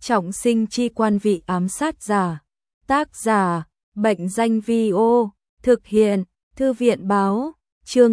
Trọng sinh chi quan vị ám sát giả. Tác giả, Bệnh danh Vi-ô, thực hiện, Thư viện báo, chương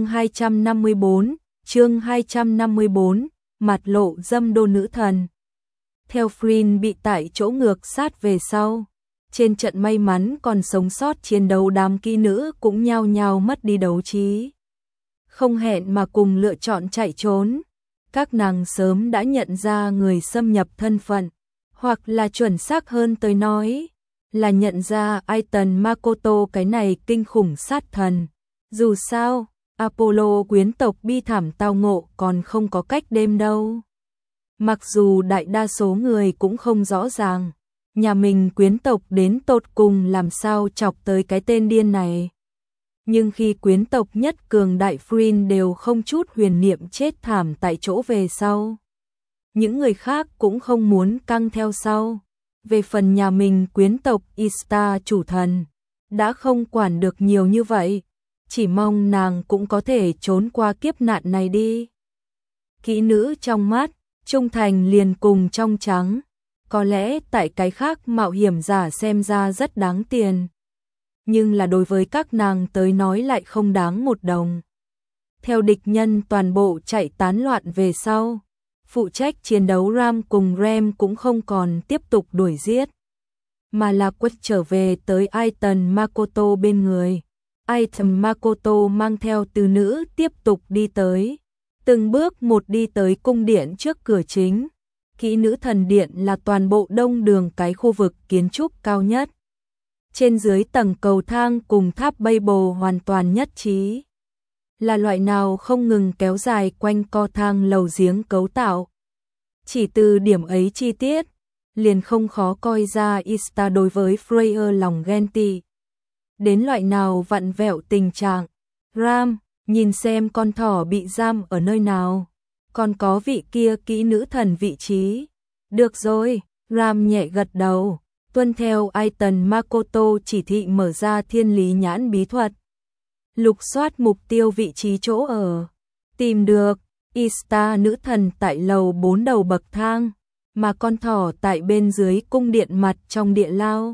254, mặt lộ dâm đô nữ thần. Theo Flynn bị tại chỗ ngược sát về sau, trên trận may mắn còn sống sót chiến đấu đám kỹ nữ cũng nhao nhao mất đi đấu trí. Không hẹn mà cùng lựa chọn chạy trốn. Các nàng sớm đã nhận ra người xâm nhập thân phận, hoặc là chuẩn xác hơn tới nói, là nhận ra Aiton Makoto cái này kinh khủng sát thần. Dù sao, Apollo quyến tộc bi thảm tao ngộ còn không có cách đêm đâu. Mặc dù đại đa số người cũng không rõ ràng, nhà mình quyến tộc đến tột cùng làm sao chọc tới cái tên điên này. Nhưng khi quyến tộc nhất cường đại Flynn đều không chút huyền niệm chết thảm tại chỗ về sau, những người khác cũng không muốn căng theo sau. Về phần nhà mình quyến tộc Ista chủ thần, đã không quản được nhiều như vậy, chỉ mong nàng cũng có thể trốn qua kiếp nạn này đi. Kỹ nữ trong mắt, trung thành liền cùng trong trắng, có lẽ tại cái khác mạo hiểm giả xem ra rất đáng tiền, nhưng là đối với các nàng tới nói lại không đáng một đồng. Theo địch nhân toàn bộ chạy tán loạn về sau, phụ trách chiến đấu Ram cùng Rem cũng không còn tiếp tục đuổi giết, mà là quay trở về tới Aiton Makoto bên người. Aiton Makoto mang theo từ nữ tiếp tục đi tới, từng bước một đi tới cung điện trước cửa chính. Kỹ nữ thần điện là toàn bộ đông đường cái khu vực kiến trúc cao nhất. Trên dưới tầng cầu thang cùng tháp Babel hoàn toàn nhất trí. Là loại nào không ngừng kéo dài quanh co thang lầu giếng cấu tạo. Chỉ từ điểm ấy chi tiết, liền không khó coi ra Ista đối với Freya lòng ghen tị. Đến loại nào vặn vẹo tình trạng. Ram, nhìn xem con thỏ bị giam ở nơi nào. Còn có vị kia kỹ nữ thần vị trí. Được rồi, Ram nhẹ gật đầu, tuân theo Aiton Makoto chỉ thị mở ra thiên lý nhãn bí thuật. Lục soát mục tiêu vị trí chỗ ở. Tìm được, Ista nữ thần tại lầu 4 đầu bậc thang, mà con thỏ tại bên dưới cung điện mặt trong địa lao.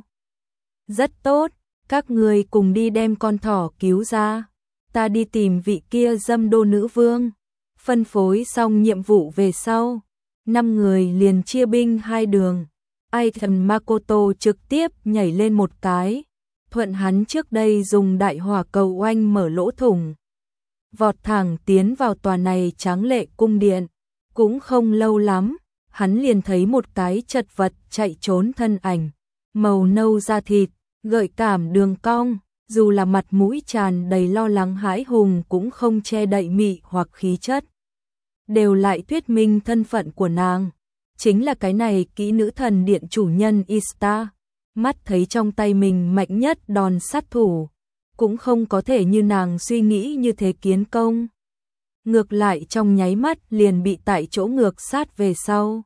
Rất tốt, các người cùng đi đem con thỏ cứu ra. Ta đi tìm vị kia dâm đô nữ vương. Phân phối xong nhiệm vụ về sau, 5 người liền chia binh hai đường. Aiton Makoto trực tiếp nhảy lên một cái, thuận hắn trước đây dùng đại hỏa cầu oanh mở lỗ thủng, vọt thẳng tiến vào tòa này tráng lệ cung điện. Cũng không lâu lắm, hắn liền thấy một cái chật vật chạy trốn thân ảnh, màu nâu da thịt, gợi cảm đường cong, dù là mặt mũi tràn đầy lo lắng hãi hùng cũng không che đậy mị hoặc khí chất. Đều lại thuyết minh thân phận của nàng, chính là cái này kỹ nữ thần điện chủ nhân Ista. Mắt thấy trong tay mình mạnh nhất đòn sát thủ, cũng không có thể như nàng suy nghĩ như thế kiến công. Ngược lại trong nháy mắt liền bị tại chỗ ngược sát về sau.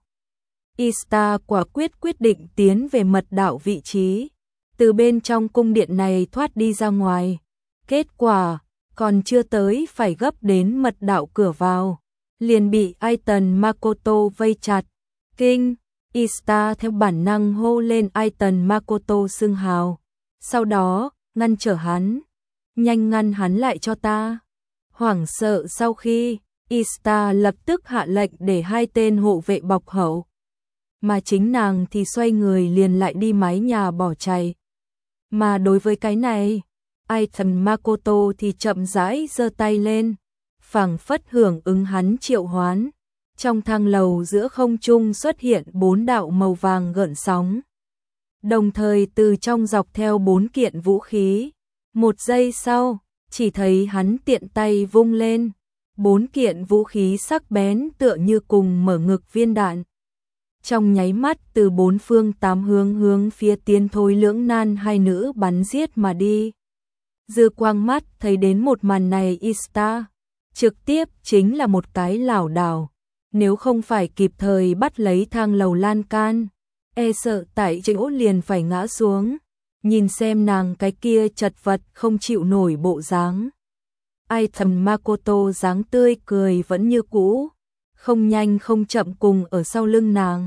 Ista quả quyết định tiến về mật đạo vị trí, từ bên trong cung điện này thoát đi ra ngoài. Kết quả, còn chưa tới phải gấp đến mật đạo cửa vào, liền bị Aiton Makoto vây chặt. Kinh, Ista theo bản năng hô lên Aiton Makoto xưng hào, sau đó ngăn trở hắn. Nhanh ngăn hắn lại cho ta. Hoảng sợ sau khi, Ista lập tức hạ lệnh để hai tên hộ vệ bọc hậu, mà chính nàng thì xoay người liền lại đi mái nhà bỏ chạy. Mà đối với cái này, Aiton Makoto thì chậm rãi giơ tay lên, phảng phất hưởng ứng hắn triệu hoán. Trong thang lầu giữa không trung xuất hiện 4 đạo màu vàng gợn sóng, đồng thời từ trong dọc theo 4 kiện vũ khí. Một giây sau, chỉ thấy hắn tiện tay vung lên, 4 kiện vũ khí sắc bén tựa như cùng mở ngực viên đạn. Trong nháy mắt từ 4 phương 8 hướng phía tiến thối lưỡng nan hai nữ bắn giết mà đi. Dư quang mắt thấy đến một màn này, Ista trực tiếp chính là một cái lảo đảo. Nếu không phải kịp thời bắt lấy thang lầu lan can, e sợ tại chỗ liền phải ngã xuống. Nhìn xem nàng cái kia chật vật không chịu nổi bộ dáng, Aiton Makoto dáng tươi cười vẫn như cũ, không nhanh không chậm cùng ở sau lưng nàng.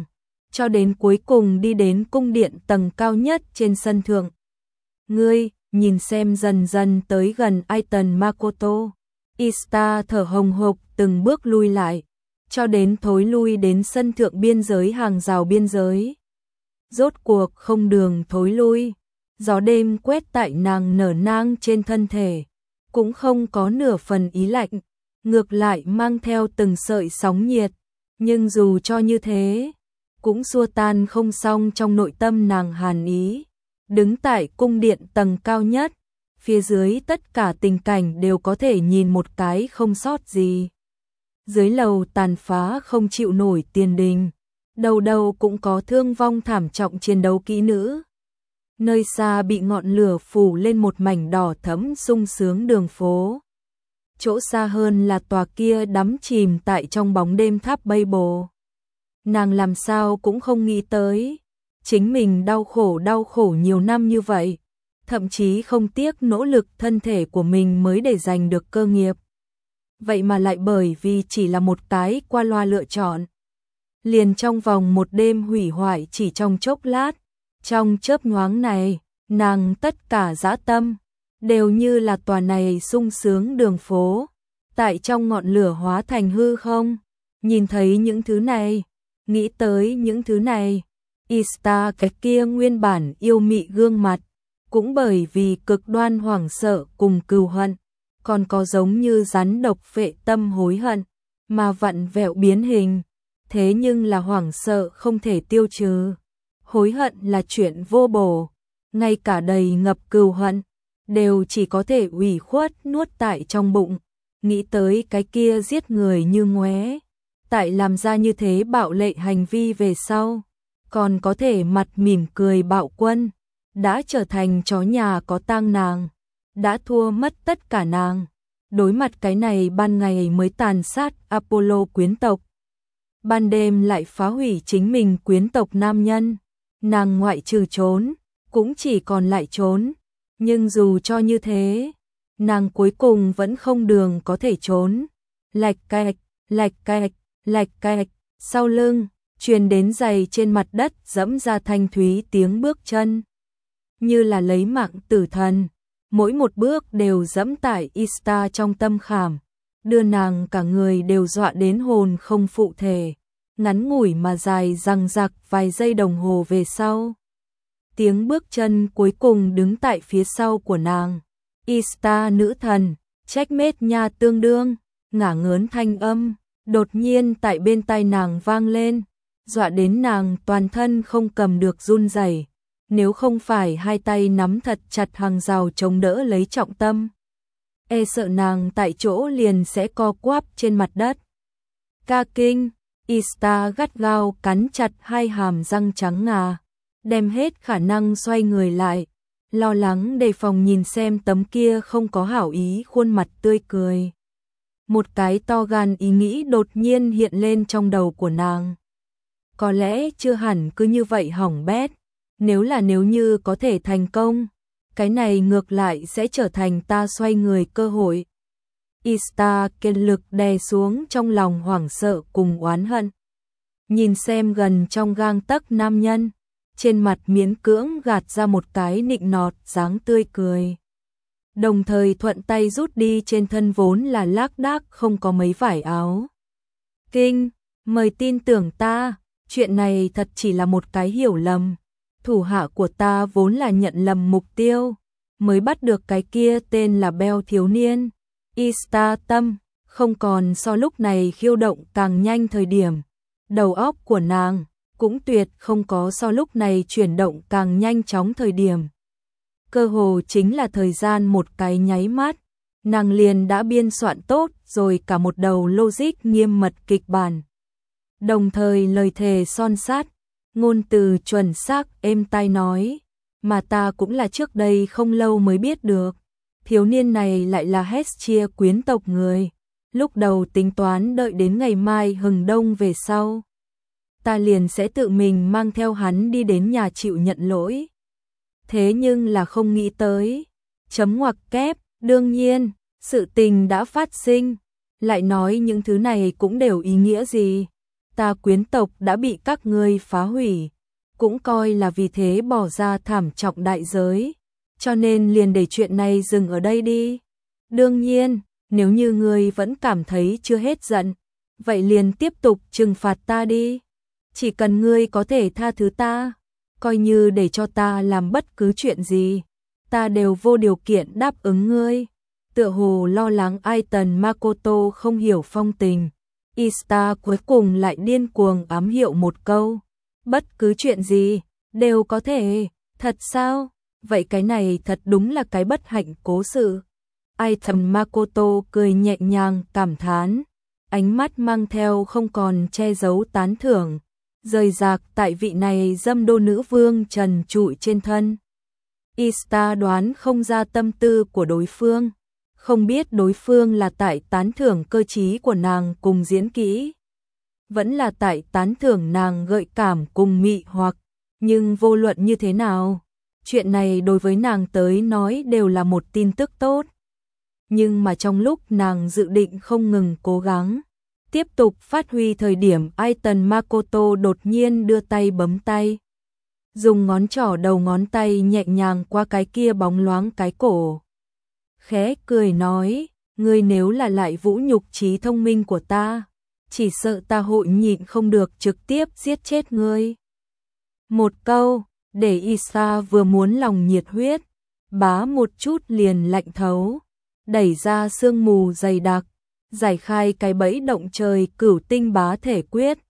cho đến cuối cùng đi đến cung điện tầng cao nhất trên sân thượng. Ngươi, nhìn xem dần dần tới gần Aiton Makoto. Ista thở hồng hộc từng bước lui lại, cho đến thối lui đến sân thượng biên giới hàng rào biên giới. Rốt cuộc không đường thối lui, gió đêm quét tại nàng nở nang trên thân thể, cũng không có nửa phần ý lạnh, ngược lại mang theo từng sợi sóng nhiệt, nhưng dù cho như thế, cũng xua tan không xong trong nội tâm nàng hàn ý. Đứng tại cung điện tầng cao nhất, phía dưới tất cả tình cảnh đều có thể nhìn một cái không sót gì. Dưới lầu tàn phá không chịu nổi tiền đình, đầu đầu cũng có thương vong thảm trọng chiến đấu kỹ nữ. Nơi xa bị ngọn lửa phủ lên một mảnh đỏ thẫm sung sướng đường phố. Chỗ xa hơn là tòa kia đắm chìm tại trong bóng đêm tháp Babel. Nàng làm sao cũng không nghĩ tới, chính mình đau khổ nhiều năm như vậy, thậm chí không tiếc nỗ lực thân thể của mình mới để giành được cơ nghiệp. Vậy mà lại bởi vì chỉ là một cái qua loa lựa chọn, liền trong vòng một đêm hủy hoại chỉ trong chốc lát. Trong chớp nhoáng này, nàng tất cả dã tâm đều như là tòa này sung sướng đường phố, tại trong ngọn lửa hóa thành hư không. Nhìn thấy những thứ này, nghĩ tới những thứ này, Ista cái kia nguyên bản yêu mị gương mặt, cũng bởi vì cực đoan hoảng sợ cùng cừu hận, còn có giống như rắn độc phệ tâm hối hận, mà vặn vẹo biến hình. Thế nhưng là hoảng sợ không thể tiêu trừ, hối hận là chuyện vô bổ, ngay cả đầy ngập cừu hận, đều chỉ có thể ủy khuất nuốt tại trong bụng. Nghĩ tới cái kia giết người như ngoé, tại làm ra như thế bạo lệ hành vi về sau, còn có thể mặt mỉm cười bạo quân, đã trở thành chó nhà có tang nàng, đã thua mất tất cả nàng. Đối mặt cái này ban ngày mới tàn sát Apollo quyến tộc, ban đêm lại phá hủy chính mình quyến tộc nam nhân, nàng ngoại trừ trốn, cũng chỉ còn lại trốn. Nhưng dù cho như thế, nàng cuối cùng vẫn không đường có thể trốn. Lạch cạch, lạch cạch, lạch cạch, sau lưng truyền đến giày trên mặt đất dẫm ra thanh thúy tiếng bước chân, như là lấy mạng tử thần. Mỗi một bước đều dẫm tại Ista trong tâm khảm, đưa nàng cả người đều dọa đến hồn không phụ thể. Ngắn ngủi mà dài dằng dặc vài giây đồng hồ về sau, tiếng bước chân cuối cùng đứng tại phía sau của nàng. Ista nữ thần, trách mết nha tương đương, ngả ngớn thanh âm, đột nhiên tại bên tai nàng vang lên, dọa đến nàng toàn thân không cầm được run rẩy. Nếu không phải hai tay nắm thật chặt hàng rào chống đỡ lấy trọng tâm, e sợ nàng tại chỗ liền sẽ co quắp trên mặt đất. Ca kinh, Ista gắt gao cắn chặt hai hàm răng trắng ngà, đem hết khả năng xoay người lại, lo lắng đề phòng nhìn xem tấm kia không có hảo ý khuôn mặt tươi cười. Một cái to gan ý nghĩ đột nhiên hiện lên trong đầu của nàng. Có lẽ chưa hẳn cứ như vậy hỏng bét, nếu như có thể thành công, cái này ngược lại sẽ trở thành ta xoay người cơ hội. Ista kiệt lực đè xuống trong lòng hoảng sợ cùng oán hận. Nhìn xem gần trong gang tấc nam nhân, trên mặt miễn cưỡng gạt ra một cái nịnh nọt dáng tươi cười. Đồng thời thuận tay rút đi trên thân vốn là lác đác không có mấy vải áo. Kinh, mời tin tưởng ta, chuyện này thật chỉ là một cái hiểu lầm. Thủ hạ của ta vốn là nhận lầm mục tiêu, mới bắt được cái kia tên là Bell thiếu niên. Ista tâm không còn so lúc này khiêu động càng nhanh thời điểm, đầu óc của nàng cũng tuyệt không có so lúc này chuyển động càng nhanh chóng thời điểm. Cơ hồ chính là thời gian một cái nháy mắt, nàng liền đã biên soạn tốt rồi cả một đầu logic nghiêm mật kịch bản. Đồng thời lời thề son sát, ngôn từ chuẩn xác êm tai nói, mà ta cũng là trước đây không lâu mới biết được. Thiếu niên này lại là Hestia quyến tộc người. Lúc đầu tính toán đợi đến ngày mai hừng đông về sau, ta liền sẽ tự mình mang theo hắn đi đến nhà chịu nhận lỗi. Thế nhưng là không nghĩ tới, chấm ngoặc kép, đương nhiên, sự tình đã phát sinh, lại nói những thứ này cũng đều ý nghĩa gì. ta quyến tộc đã bị các ngươi phá hủy, cũng coi là vì thế bỏ ra thảm trọng đại giới, cho nên liền để chuyện này dừng ở đây đi. Đương nhiên, nếu như ngươi vẫn cảm thấy chưa hết giận, vậy liền tiếp tục trừng phạt ta đi. Chỉ cần ngươi có thể tha thứ ta, coi như để cho ta làm bất cứ chuyện gì, ta đều vô điều kiện đáp ứng ngươi. Tựa hồ lo lắng Aiton Makoto không hiểu phong tình, Ista cuối cùng lại điên cuồng ám hiệu một câu. Bất cứ chuyện gì, đều có thể, thật sao? Vậy cái này thật đúng là cái bất hạnh cố sự. Aiton Makoto cười nhẹ nhàng cảm thán, ánh mắt mang theo không còn che giấu tán thưởng, rời rạc tại vị này dâm đô nữ vương trần trụi trên thân. Ista đoán không ra tâm tư của đối phương, không biết đối phương là tại tán thưởng cơ trí của nàng cùng diễn kỹ, vẫn là tại tán thưởng nàng gợi cảm cùng mị hoặc, nhưng vô luận như thế nào, chuyện này đối với nàng tới nói đều là một tin tức tốt. Nhưng mà trong lúc nàng dự định không ngừng cố gắng, tiếp tục phát huy thời điểm Aiton Makoto đột nhiên đưa tay bấm tay, dùng ngón trỏ đầu ngón tay nhẹ nhàng qua cái kia bóng loáng cái cổ. Khẽ cười nói, ngươi nếu là lại vũ nhục trí thông minh của ta, chỉ sợ ta hội nhịn không được trực tiếp giết chết ngươi. Một câu, để Isa vừa muốn lòng nhiệt huyết, bá một chút liền lạnh thấu, đẩy ra sương mù dày đặc, giải khai cái bẫy động trời cửu tinh bá thể quyết,